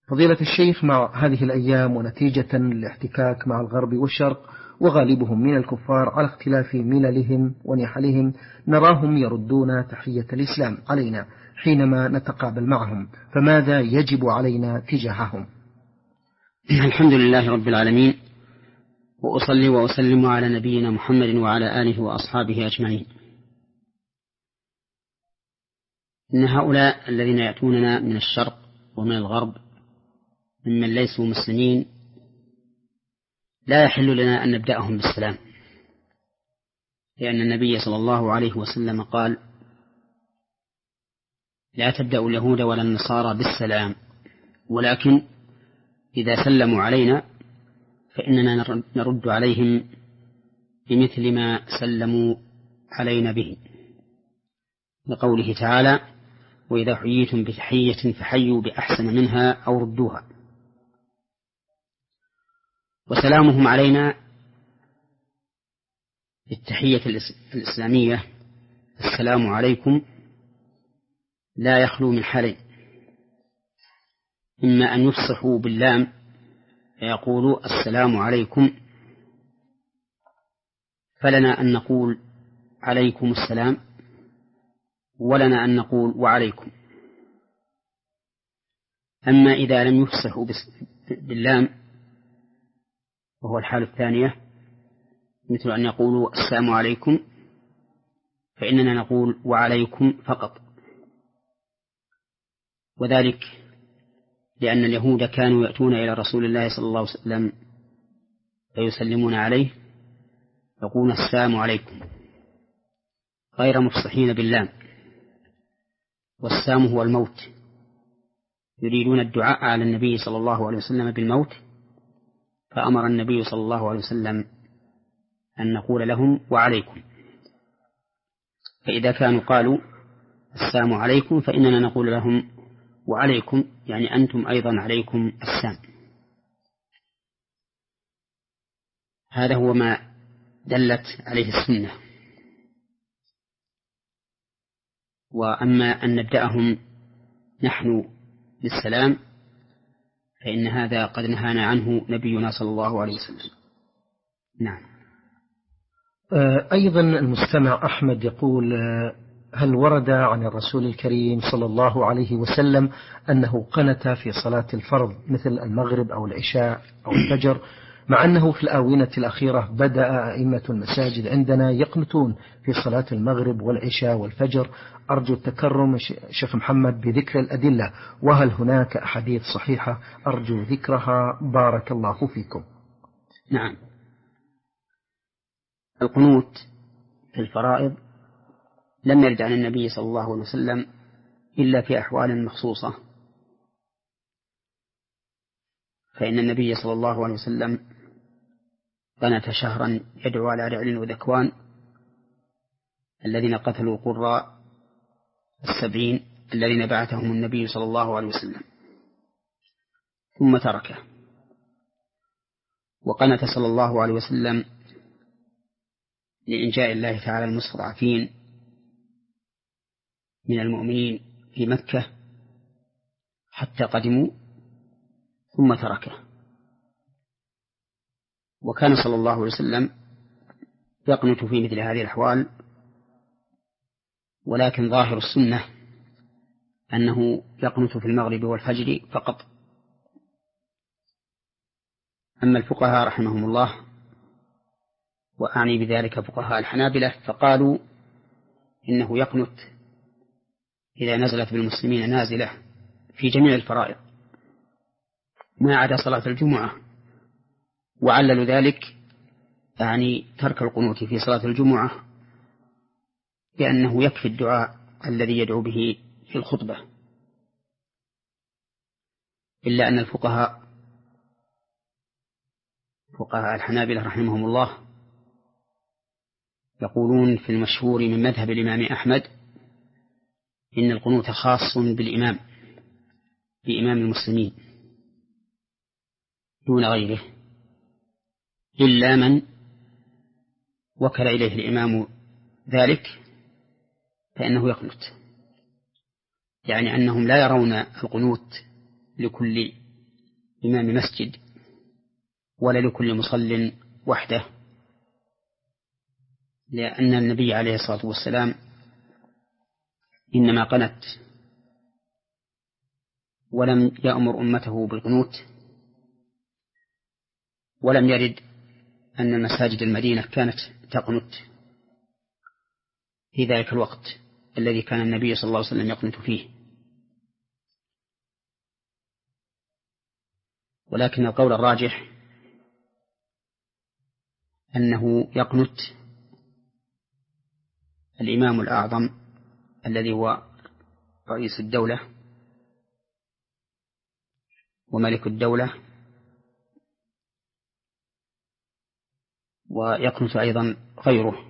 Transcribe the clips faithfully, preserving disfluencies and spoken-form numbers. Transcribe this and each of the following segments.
فضيلة الشيخ، مع هذه الأيام ونتيجة للاحتكاك مع الغرب والشرق وغالبهم من الكفار على اختلاف مللهم ونحلهم، نراهم يردون تحية الإسلام علينا حينما نتقابل معهم، فماذا يجب علينا تجاههم؟ الحمد لله رب العالمين، وأصلي وأسلم على نبينا محمد وعلى آله وأصحابه أجمعين. إن هؤلاء الذين يأتوننا من الشرق ومن الغرب ممن ليسوا مسلمين لا يحل لنا أن نبدأهم بالسلام، لأن النبي صلى الله عليه وسلم قال: لا تبدأوا اليهود ولا النصارى بالسلام، ولكن إذا سلموا علينا فإننا نرد عليهم بمثل ما سلموا علينا به، لقوله تعالى: وإذا حييتم بتحية فحيوا بأحسن منها أو ردوها. وسلامهم علينا بالتحية الإسلامية السلام عليكم لا يخلو من حالين: إما أن يفصحوا باللام فيقولوا السلام عليكم، فلنا أن نقول عليكم السلام، ولنا أن نقول وعليكم. أما إذا لم يفصحوا باللام وهو الحالة الثانية، مثل أن يقولوا السلام عليكم، فإننا نقول وعليكم فقط. وذلك لأن اليهود كانوا يأتون إلى رسول الله صلى الله عليه وسلم فيسلمون عليه يقولون السلام عليكم غير مفصحين باللام، والسام هو الموت، يريدون الدعاء على النبي صلى الله عليه وسلم بالموت، فأمر النبي صلى الله عليه وسلم أن نقول لهم وعليكم. فإذا كانوا قالوا السلام عليكم فإننا نقول لهم وعليكم، يعني أنتم أيضا عليكم السلام. هذا هو ما دلت عليه السنة. وأما أن نبدأهم نحن بالسلام فإن هذا قد نهانا عنه نبينا صلى الله عليه وسلم. نعم. أيضا المستمع أحمد يقول: هل ورد عن الرسول الكريم صلى الله عليه وسلم أنه قنت في صلاة الفرض مثل المغرب أو العشاء أو الفجر، مع أنه في الآونة الأخيرة بدأ أئمة المساجد عندنا يقنتون في صلاة المغرب والعشاء والفجر؟ أرجو التكرم شيخ محمد بذكر الأدلة، وهل هناك أحاديث صحيحة؟ أرجو ذكرها بارك الله فيكم. نعم. القنوت في الفرائض لم يرد عن النبي صلى الله عليه وسلم إلا في أحوال مخصوصة، فإن النبي صلى الله عليه وسلم قنت شهرا يدعو على رعل وذكوان الذين قتلوا قراء السبعين الذين بعثهم النبي صلى الله عليه وسلم، ثم تركه. وقنت صلى الله عليه وسلم لإنجاء الله تعالى المستضعفين من المؤمنين في مكة حتى قدموا، ثم تركه. وكان صلى الله عليه وسلم يقنت في مثل هذه الأحوال، ولكن ظاهر السنة أنه يقنت في المغرب والفجر فقط. أما الفقهاء رحمهم الله، وأعني بذلك فقهاء الحنابلة، فقالوا إنه يقنت إذا نزلت بالمسلمين نازلة في جميع الفرائض ما عدا صلاة الجمعة، وعللوا ذلك يعني ترك القنوت في صلاة الجمعة بأنه يكفي الدعاء الذي يدعو به في الخطبة. إلا أن الفقهاء فقهاء الحنابلة رحمهم الله يقولون في المشهور من مذهب الإمام أحمد إن القنوت خاص بالإمام بإمام المسلمين دون غيره، إلا من وكل إليه الإمام ذلك فإنه يقنت، يعني أنهم لا يرون القنوت لكل إمام مسجد ولا لكل مصل وحده، لأن النبي عليه الصلاة والسلام إنما قنت ولم يأمر أمته بالقنوت، ولم يرد أن مساجد المدينة كانت تقنت في ذلك الوقت الذي كان النبي صلى الله عليه وسلم يقنت فيه. ولكن القول الراجح أنه يقنت الإمام الأعظم الذي هو رئيس الدولة وملك الدولة، ويقنت أيضا غيره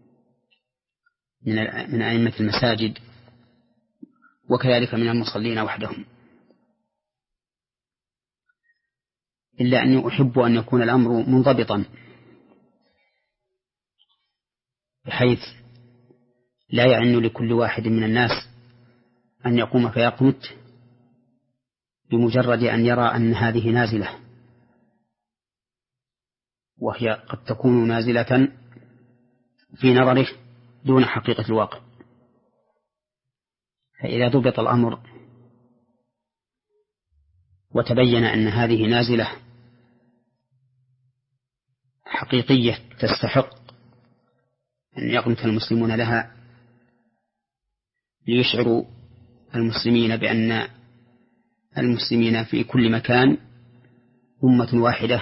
من أئمة المساجد وكذلك من المصلين وحدهم، إلا أني أحب أن يكون الأمر منضبطا بحيث لا يعن لكل واحد من الناس أن يقوم فيقنت بمجرد أن يرى أن هذه نازلة، وهي قد تكون نازلة في نظره دون حقيقة الواقع. فإذا ضبط الأمر وتبين أن هذه نازلة حقيقية تستحق أن يقنت المسلمون لها ليشعروا المسلمين بأن المسلمين في كل مكان أمة واحدة،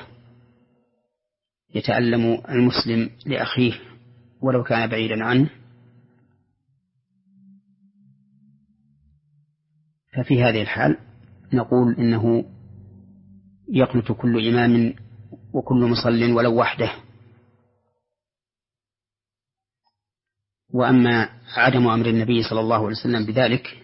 يتألم المسلم لأخيه ولو كان بعيدا عنه، ففي هذه الحال نقول إنه يقنت كل إمام وكل مصل ولو وحده. وأما عدم أمر النبي صلى الله عليه وسلم بذلك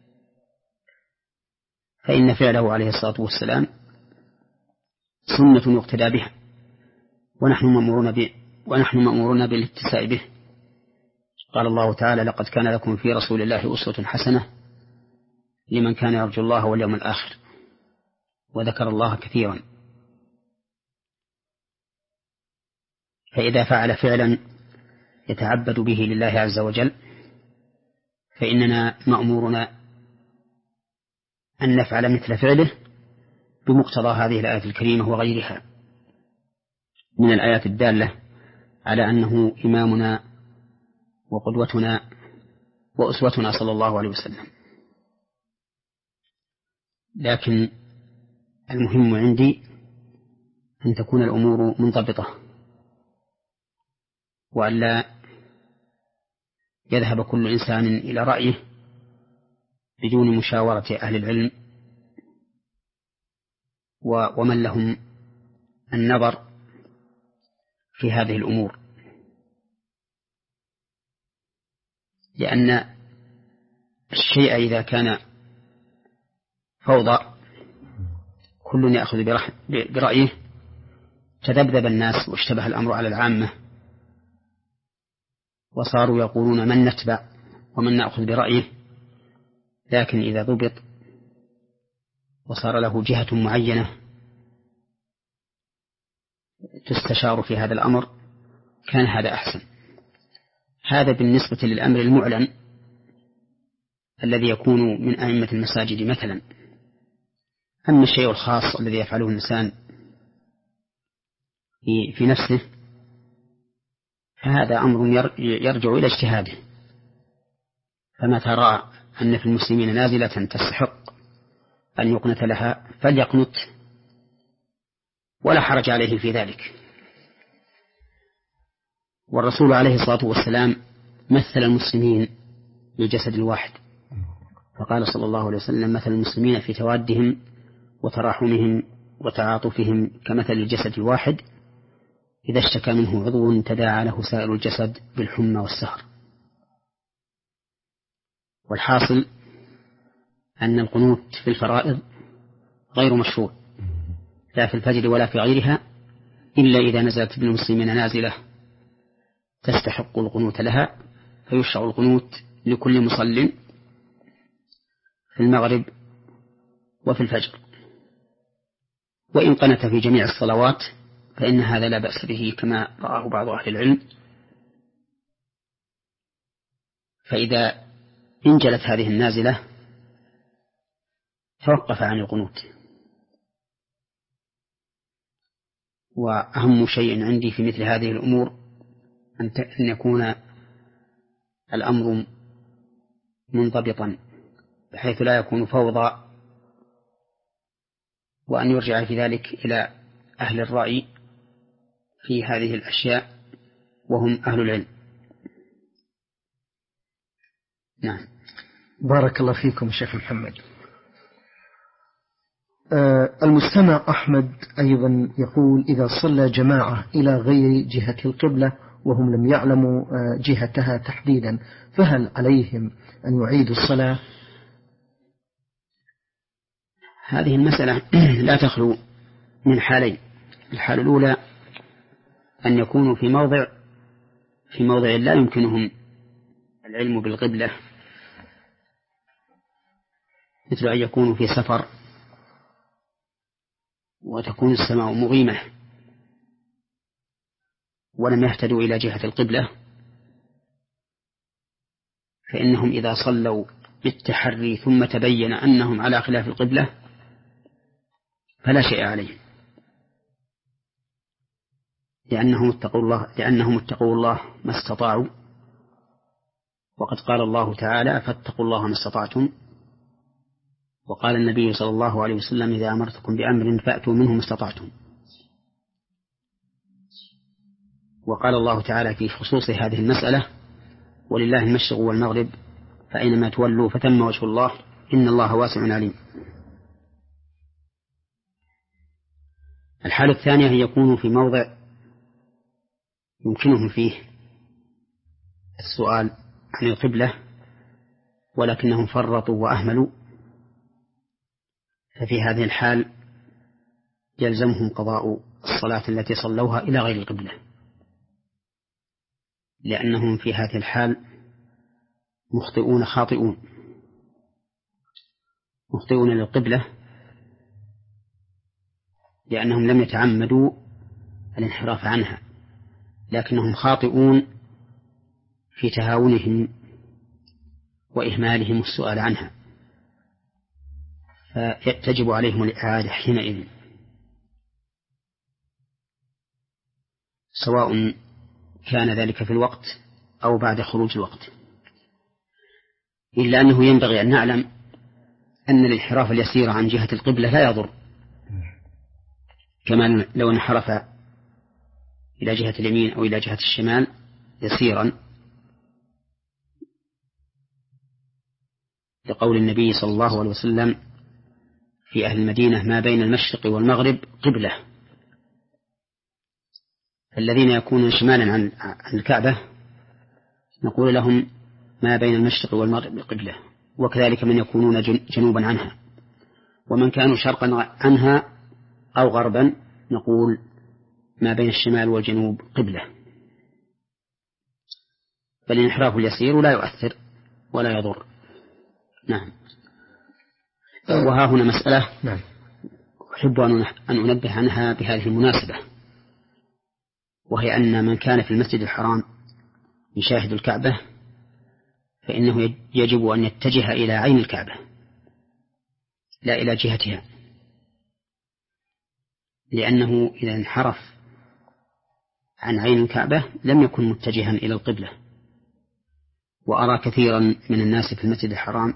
فإن فعله عليه الصلاة والسلام سنة يقتدى بها، ونحن مأمورون به ونحن مأمورون بالاتساء به. قال الله تعالى: لقد كان لكم في رسول الله أسوة حسنة لمن كان يرجو الله واليوم الآخر، وذكر الله كثيرا. فإذا فعل فعلا يتعبد به لله عز وجل فإننا مأمورون أن نفعل مثل فعله بمقتضى هذه الآية الكريمة وغيرها من الآيات الدالة على أنه إمامنا وقدوتنا وأسوتنا صلى الله عليه وسلم. لكن المهم عندي أن تكون الأمور منضبطة، وأن لا يذهب كل إنسان إلى رأيه بدون مشاورة أهل العلم ومن لهم النظر في هذه الأمور، لأن الشيء إذا كان فوضى كل يأخذ برأيه تذبذب الناس واشتبه الأمر على العامة، وصاروا يقولون من نتبع ومن نأخذ برأيه. لكن إذا ضبط وصار له جهة معينة تستشار في هذا الأمر كان هذا أحسن. هذا بالنسبة للأمر المعلن الذي يكون من أئمة المساجد مثلا. أما الشيء الخاص الذي يفعله الإنسان في نفسه فهذا أمر يرجع إلى اجتهاده، فمتى رأى أن في المسلمين نازلة تستحق أن يقنت لها فليقنت ولا حرج عليه في ذلك. والرسول عليه الصلاة والسلام مثل المسلمين بالجسد الواحد، فقال صلى الله عليه وسلم: مثل المسلمين في توادهم وتراحمهم وتعاطفهم كمثل الجسد الواحد إذا اشتكى منه عضو تداعى له سائر الجسد بالحمى والسهر. والحاصل أن القنوت في الفرائض غير مشروع لا في الفجر ولا في غيرها إلا إذا نزلت بالمسلمين نازلة تستحق القنوت لها، فيشرع القنوت لكل مصل في المغرب وفي الفجر. وإن قنت في جميع الصلوات فإن هذا لا بأس به كما رآه بعض أهل العلم. فإذا انجلت هذه النازلة توقف عن القنوت. وأهم شيء عندي في مثل هذه الأمور أن يكون الأمر منضبطا بحيث لا يكون فوضى، وأن يرجع في ذلك إلى أهل الرأي في هذه الأشياء وهم أهل العلم. نعم. بارك الله فيكم شيخ محمد. آه المستمع أحمد أيضا يقول: إذا صلى جماعة إلى غير جهة القبلة وهم لم يعلموا آه جهتها تحديدا، فهل عليهم أن يعيدوا الصلاة؟ هذه المسألة لا تخلو من حالين. الحالة الأولى أن يكونوا في موضع في موضع لا يمكنهم العلم بالقبلة، مثل أن يكونوا في سفر وتكون السماء مغيمة ولم يهتدوا إلى جهة القبلة، فإنهم إذا صلوا بالتحري ثم تبين أنهم على خلاف القبلة فلا شيء عليهم، لأنهم اتقوا الله لأنهم اتقوا الله ما استطاعوا، وقد قال الله تعالى: فاتقوا الله ما استطعتم. وقال النبي صلى الله عليه وسلم: إذا أمرتكم بأمر فأتوا منه ما استطعتم. وقال الله تعالى في خصوص هذه المسألة: ولله المشرق والمغرب فأينما تولوا فثم وجه الله إن الله واسع عليم. الحالة الثانية هي يكونوا في موضع يمكنهم فيه السؤال عن القبلة ولكنهم فرطوا وأهملوا، ففي هذه الحال يلزمهم قضاء الصلاة التي صلوها إلى غير القبلة، لأنهم في هذه الحال مخطئون خاطئون مخطئون للقبلة، لأنهم لم يتعمدوا الانحراف عنها، لكنهم خاطئون في تهاونهم وإهمالهم السؤال عنها، فتجب عليهم الإعادة حينئذ، سواء كان ذلك في الوقت أو بعد خروج الوقت. إلا أنه ينبغي أن نعلم أن الانحراف اليسير عن جهة القبلة لا يضر، كما لو انحرف إلى جهة اليمين أو إلى جهة الشمال يسيرا، لقول النبي صلى الله عليه وسلم في أهل المدينة: ما بين المشرق والمغرب قبلة. الذين يكونون شمالا عن الكعبة نقول لهم ما بين المشرق والمغرب قبلة، وكذلك من يكونون جنوبا عنها، ومن كانوا شرقا عنها أو غربا نقول ما بين الشمال والجنوب قبلة. فالانحراف اليسير لا يؤثر ولا يضر. نعم. وها هنا مسألة نعم. أحب أن أنبه عنها بهذه المناسبة، وهي أن من كان في المسجد الحرام يشاهد الكعبة فإنه يجب أن يتجه إلى عين الكعبة لا إلى جهتها، لأنه إذا انحرف عن عين الكعبة لم يكن متجها إلى القبلة. وأرى كثيرا من الناس في المسجد الحرام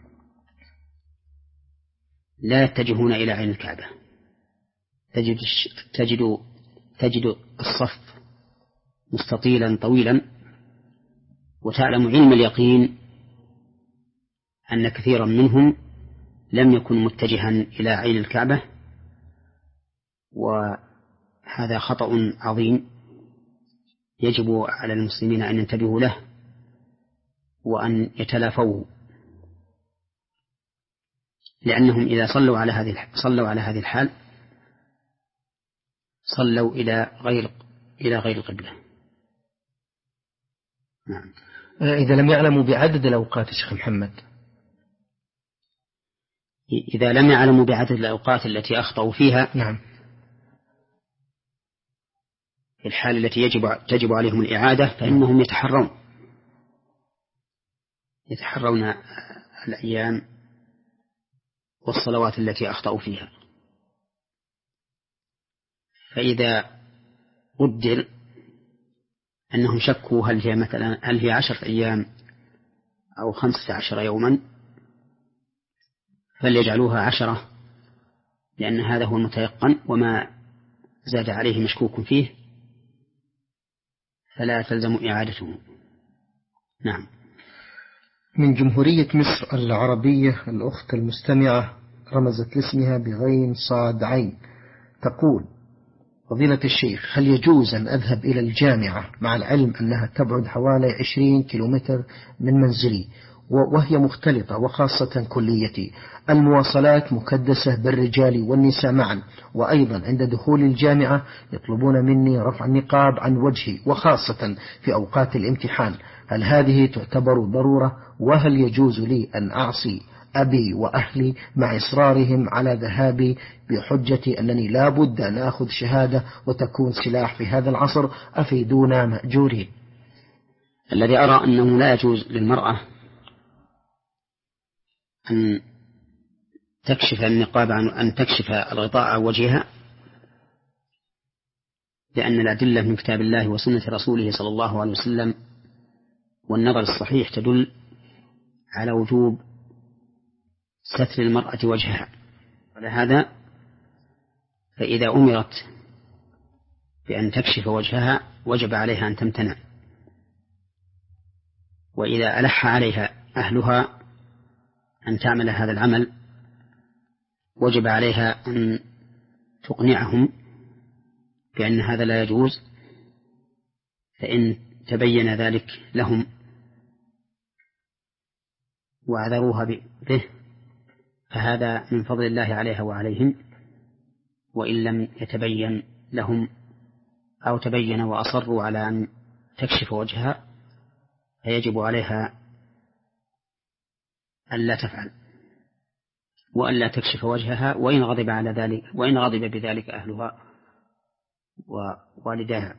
لا يتجهون إلى عين الكعبة، تجد تجد تجد الصف مستطيلا طويلا، وتعلم علم اليقين أن كثيرا منهم لم يكن متجها إلى عين الكعبة، وهذا خطأ عظيم يجب على المسلمين أن ينتبهوا له وأن يتلافوه، لأنهم إذا صلوا على هذه صلوا على هذه الحال صلوا إلى غير إلى غير القبلة. نعم. إذا لم يعلموا بعدد الأوقات شيخ محمد، إذا لم يعلموا بعدد الأوقات التي أخطأوا فيها نعم في الحال التي يجب تجب عليهم الإعادة فإنهم يتحرون يتحرون الأيام والصلوات التي أخطأوا فيها. فإذا قدر أنهم شكوا هل هي مثلا هل هي عشرة أيام أو خمسة عشر يوما فليجعلوها عشرة، لأن هذا هو المتيقن، وما زاد عليه مشكوك فيه فلا تلزم إعادته. نعم. من جمهورية مصر العربية الأخت المستمعة رمزت لاسمها بغين صاد عين، تقول: فضيلة الشيخ، هل يجوز أن أذهب إلى الجامعة مع العلم أنها تبعد حوالي عشرين كيلومتر من منزلي وهي مختلطة، وخاصة كليتي المواصلات مكدسة بالرجال والنساء معا، وأيضا عند دخول الجامعة يطلبون مني رفع النقاب عن وجهي وخاصة في أوقات الامتحان، هل هذه تعتبر ضرورة؟ وهل يجوز لي أن أعصي أبي وأهلي مع إصرارهم على ذهابي بحجة أنني لا بد أن أخذ شهادة وتكون سلاح في هذا العصر؟ أفيدونا مأجورين. الذي أرى أنه لا يجوز للمرأة أن تكشف النقاب عن أن تكشف الغطاء عن وجهها، لأن الأدلة من كتاب الله وسنة رسوله صلى الله عليه وسلم والنظر الصحيح تدل على وجوب ستر المرأة وجهها. ولهذا فإذا أمرت بأن تكشف وجهها وجب عليها أن تمتنع، وإذا ألح عليها أهلها أن تعمل هذا العمل وجب عليها أن تقنعهم بأن هذا لا يجوز، فإن تبين ذلك لهم وعذروها به فهذا من فضل الله عليها وعليهم، وإن لم يتبين لهم أو تبين وأصروا على أن تكشف وجهها فيجب عليها ألا تفعل وألا تكشف وجهها، وإن غضب على ذلك وإن غضب بذلك أهلها ووالداها،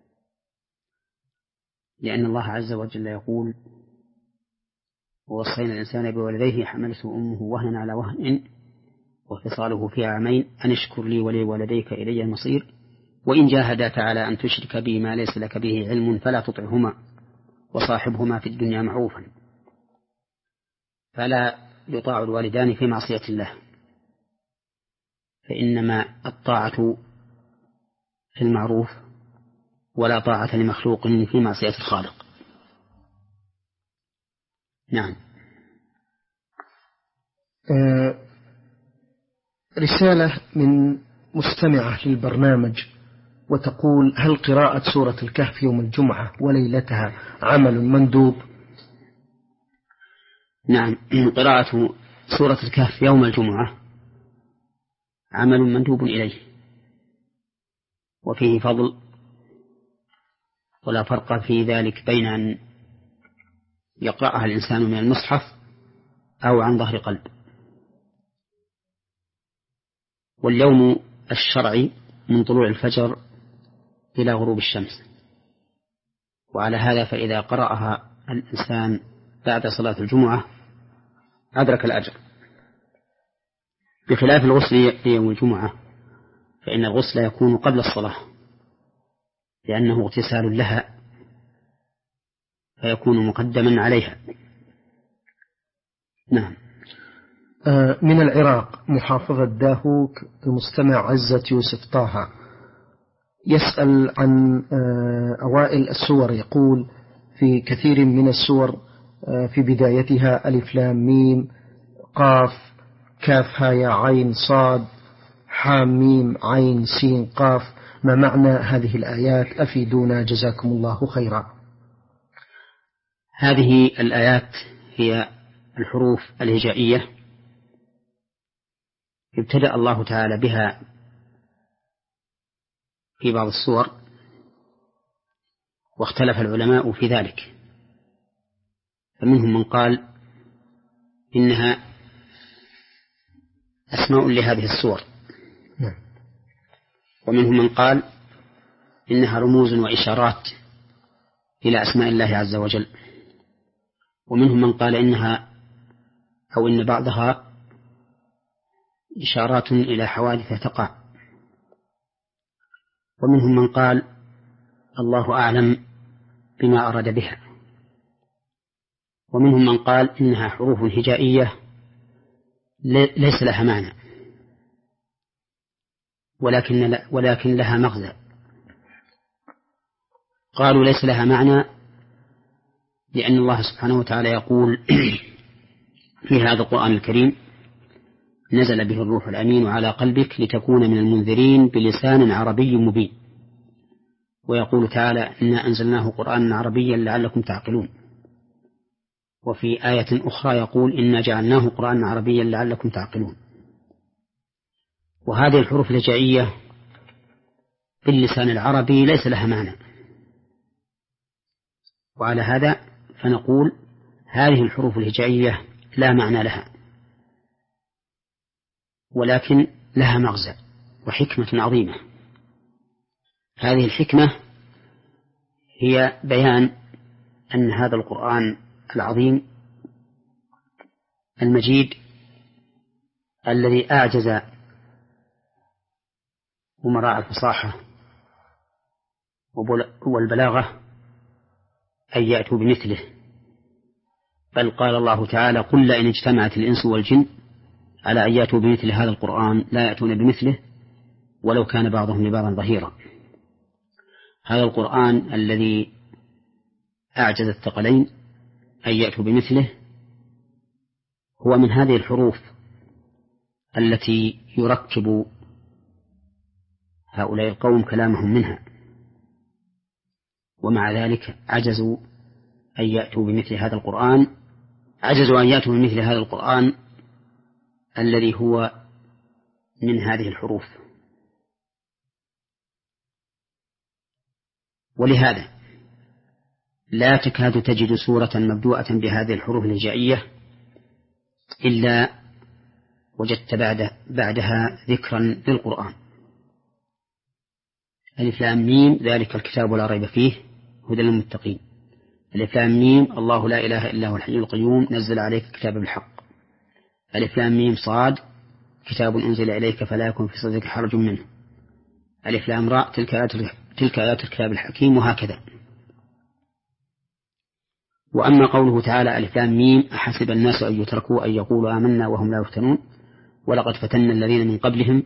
لأن الله عز وجل يقول: ووصينا الإنسان بوالديه حملته أمه وهنا على وهن وفصاله في عامين أن اشكر لي ولوالديك إلي المصير وإن جاهداك على أن تشرك بي ما ليس لك به علم فلا تطعهما وصاحبهما في الدنيا معروفا. فلا يطاع الوالدان في معصية الله، فإنما الطاعة في المعروف، ولا طاعة لمخلوق في معصية الخالق. نعم. آه رسالة من مستمعة للبرنامج وتقول: هل قراءة سورة الكهف يوم الجمعة وليلتها عمل مندوب؟ نعم، قراءة سورة الكهف يوم الجمعة عمل مندوب إليه، وفيه فضل، ولا فرق في ذلك بين أن يقرأها الإنسان من المصحف أو عن ظهر قلب. واليوم الشرعي من طلوع الفجر إلى غروب الشمس، وعلى هذا فإذا قرأها الإنسان بعد صلاة الجمعة أدرك الأجر، بخلاف الغسل في يوم الجمعة فإن الغسل يكون قبل الصلاة لأنه اغتسال لها فيكون مقدما عليها. نعم. من العراق محافظة داهوك المستمع عزة يوسف طه يسأل عن أوائل السور، يقول: في كثير من السور في بدايتها ألف لام ميم قاف كاف ها يا عين صاد حام ميم عين سين قاف، ما معنى هذه الآيات؟ أفيدونا جزاكم الله خيرا. هذه الآيات هي الحروف الهجائية ابتدأ الله تعالى بها في بعض السور، واختلف العلماء في ذلك، فمنهم من قال إنها أسماء لهذه السور، ومنهم من قال إنها رموز وإشارات إلى أسماء الله عز وجل. ومنهم من قال إنها أو إن بعضها إشارات إلى حوادث تقع. ومنهم من قال الله أعلم بما أراد بها. ومنهم من قال إنها حروف هجائية ليس لها معنى ولكن, ولكن لها مغزى. قالوا ليس لها معنى لأن الله سبحانه وتعالى يقول في هذا القرآن الكريم نزل به الروح الأمين على قلبك لتكون من المنذرين بلسان عربي مبين. ويقول تعالى إنا أنزلناه قرآنا عربيا لعلكم تعقلون. وفي آية أخرى يقول إنا جعلناه قرآنا عربيا لعلكم تعقلون. وهذه الحروف الهجائية باللسان العربي ليس لها معنى، وعلى هذا فنقول هذه الحروف الهجائية لا معنى لها ولكن لها مغزى وحكمة عظيمة. هذه الحكمة هي بيان أن هذا القرآن العظيم المجيد الذي أعجز أمراء الفصاحة والبلاغة أن يأتوا بمثله، بل قال الله تعالى قل لئن اجتمعت الإنس والجن على أن يأتوا بمثل هذا القرآن لا يأتون بمثله ولو كان بعضهم لبعض ظهيرا. هذا القرآن الذي أعجز الثقلين أن يأتوا بمثله هو من هذه الحروف التي يركب هؤلاء القوم كلامهم منها، ومع ذلك عجزوا أن يأتوا بمثل هذا القرآن عجزوا أن يأتوا بمثل هذا القرآن الذي هو من هذه الحروف. ولهذا لا تكاد تجد سورة مبدوءة بهذه الحروف الهجائية إلا وجدت بعد بعدها ذكرا للقرآن. ألف لام ميم ذلك الكتاب لا ريب فيه هدى للمتقين. ألف لام ميم الله لا إله إلا هو الحي القيوم نزل عليك الكتاب بالحق. ألف لام ميم صاد كتاب أنزل إليك فلا يكن في صدرك حرج منه. ألف لام راء تلك آيات تلك آيات الكتاب الحكيم، وهكذا. وأما قوله تعالى ألف لام ميم أحسب الناس أن يتركوا أن يقولوا آمنا وهم لا يفتنون ولقد فتنا الذين من قبلهم،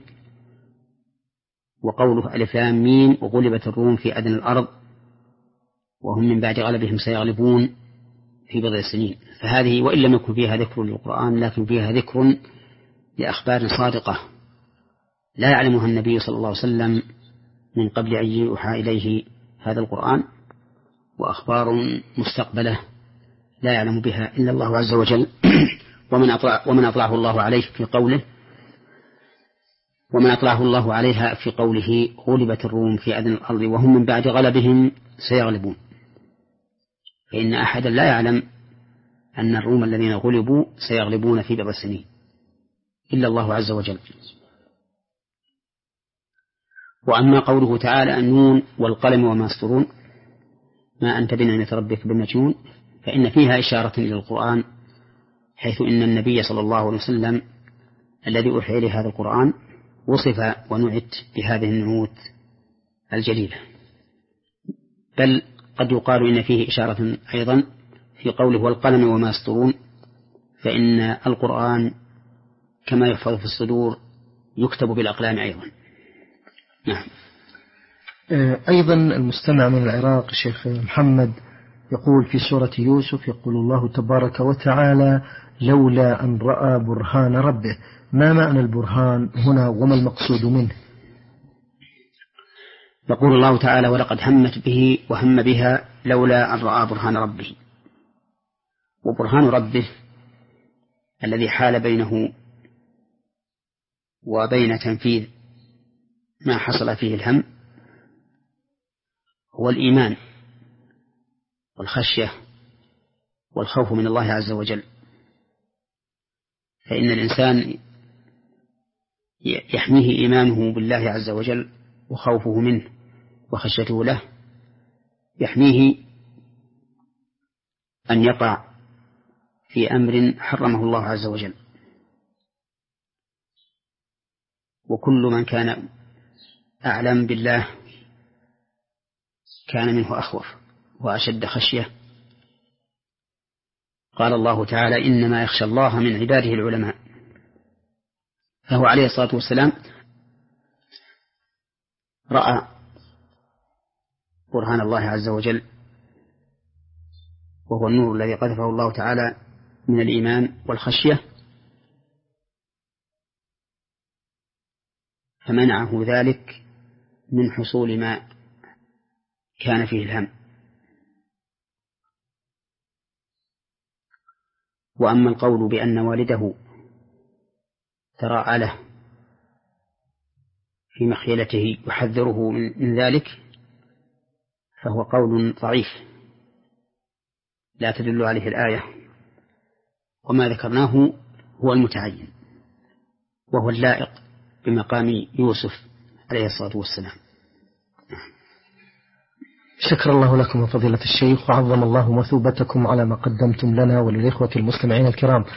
وقوله ألف لام ميم وغلبت الروم في أدنى الأرض وهم من بعد غلبهم سيغلبون في بضع سنين. فهذه وإن لم يكن فيها ذكر للقرآن لكن فيها ذكر لأخبار صادقة لا يعلمها النبي صلى الله عليه وسلم من قبل أن يوحى إليه هذا القرآن، وأخبار مستقبلة لا يعلم بها إلا الله عز وجل. ومن أطلع ومن أطلعه الله عليه في قوله ومن أطلعه الله عليها في قوله غلبت الروم في أدنى الأرض وهم من بعد غلبهم سيغلبون، فإن أحدا لا يعلم أن الروم الذين غلبوا سيغلبون في بضع سنين إلا الله عز وجل. وأما قوله تعالى النون والقلم وما يسطرون ما أنت بنعمة ربك بمجنون، فإن فيها إشارة إلى القرآن، حيث إن النبي صلى الله عليه وسلم الذي أوحي إليه هذا القرآن وصف ونعت بهذه النعوت الجليلة. بل قد يقال إن فيه إشارة أيضا في قوله والقلم وما يسطرون، فإن القرآن كما يحفظ في الصدور يكتب بالأقلام أيضا. نعم. أيضا المستمع من العراق الشيخ محمد يقول في سورة يوسف يقول الله تبارك وتعالى لولا أن رأى برهان ربه، ما معنى البرهان هنا وما المقصود منه؟ يقول الله تعالى ولقد همت به وهم بها لولا أن رأى برهان ربه. وبرهان ربه الذي حال بينه وبين تنفيذ ما حصل فيه الهم هو الإيمان والخشية والخوف من الله عز وجل. فإن الإنسان يحميه إيمانه بالله عز وجل وخوفه منه وخشيته له يحميه أن يقع في أمر حرمه الله عز وجل. وكل من كان أعلم بالله كان منه أخوف وأشد خشية. قال الله تعالى: إنما يخشى الله من عباده العلماء. فهو عليه الصلاة والسلام رأى برهان الله عز وجل، وهو النور الذي قذفه الله تعالى من الإيمان والخشية، فمنعه ذلك من حصول ما كان فيه الهم. وأما القول بأن والده تراءى له في مخيلته يحذره من ذلك فهو قول ضعيف لا تدل عليه الآية، وما ذكرناه هو المتعين وهو اللائق بمقام يوسف عليه الصلاة والسلام. شكر الله لكم فضيلة الشيخ، وعظم الله مثوبتكم على ما قدمتم لنا وللإخوة المستمعين الكرام.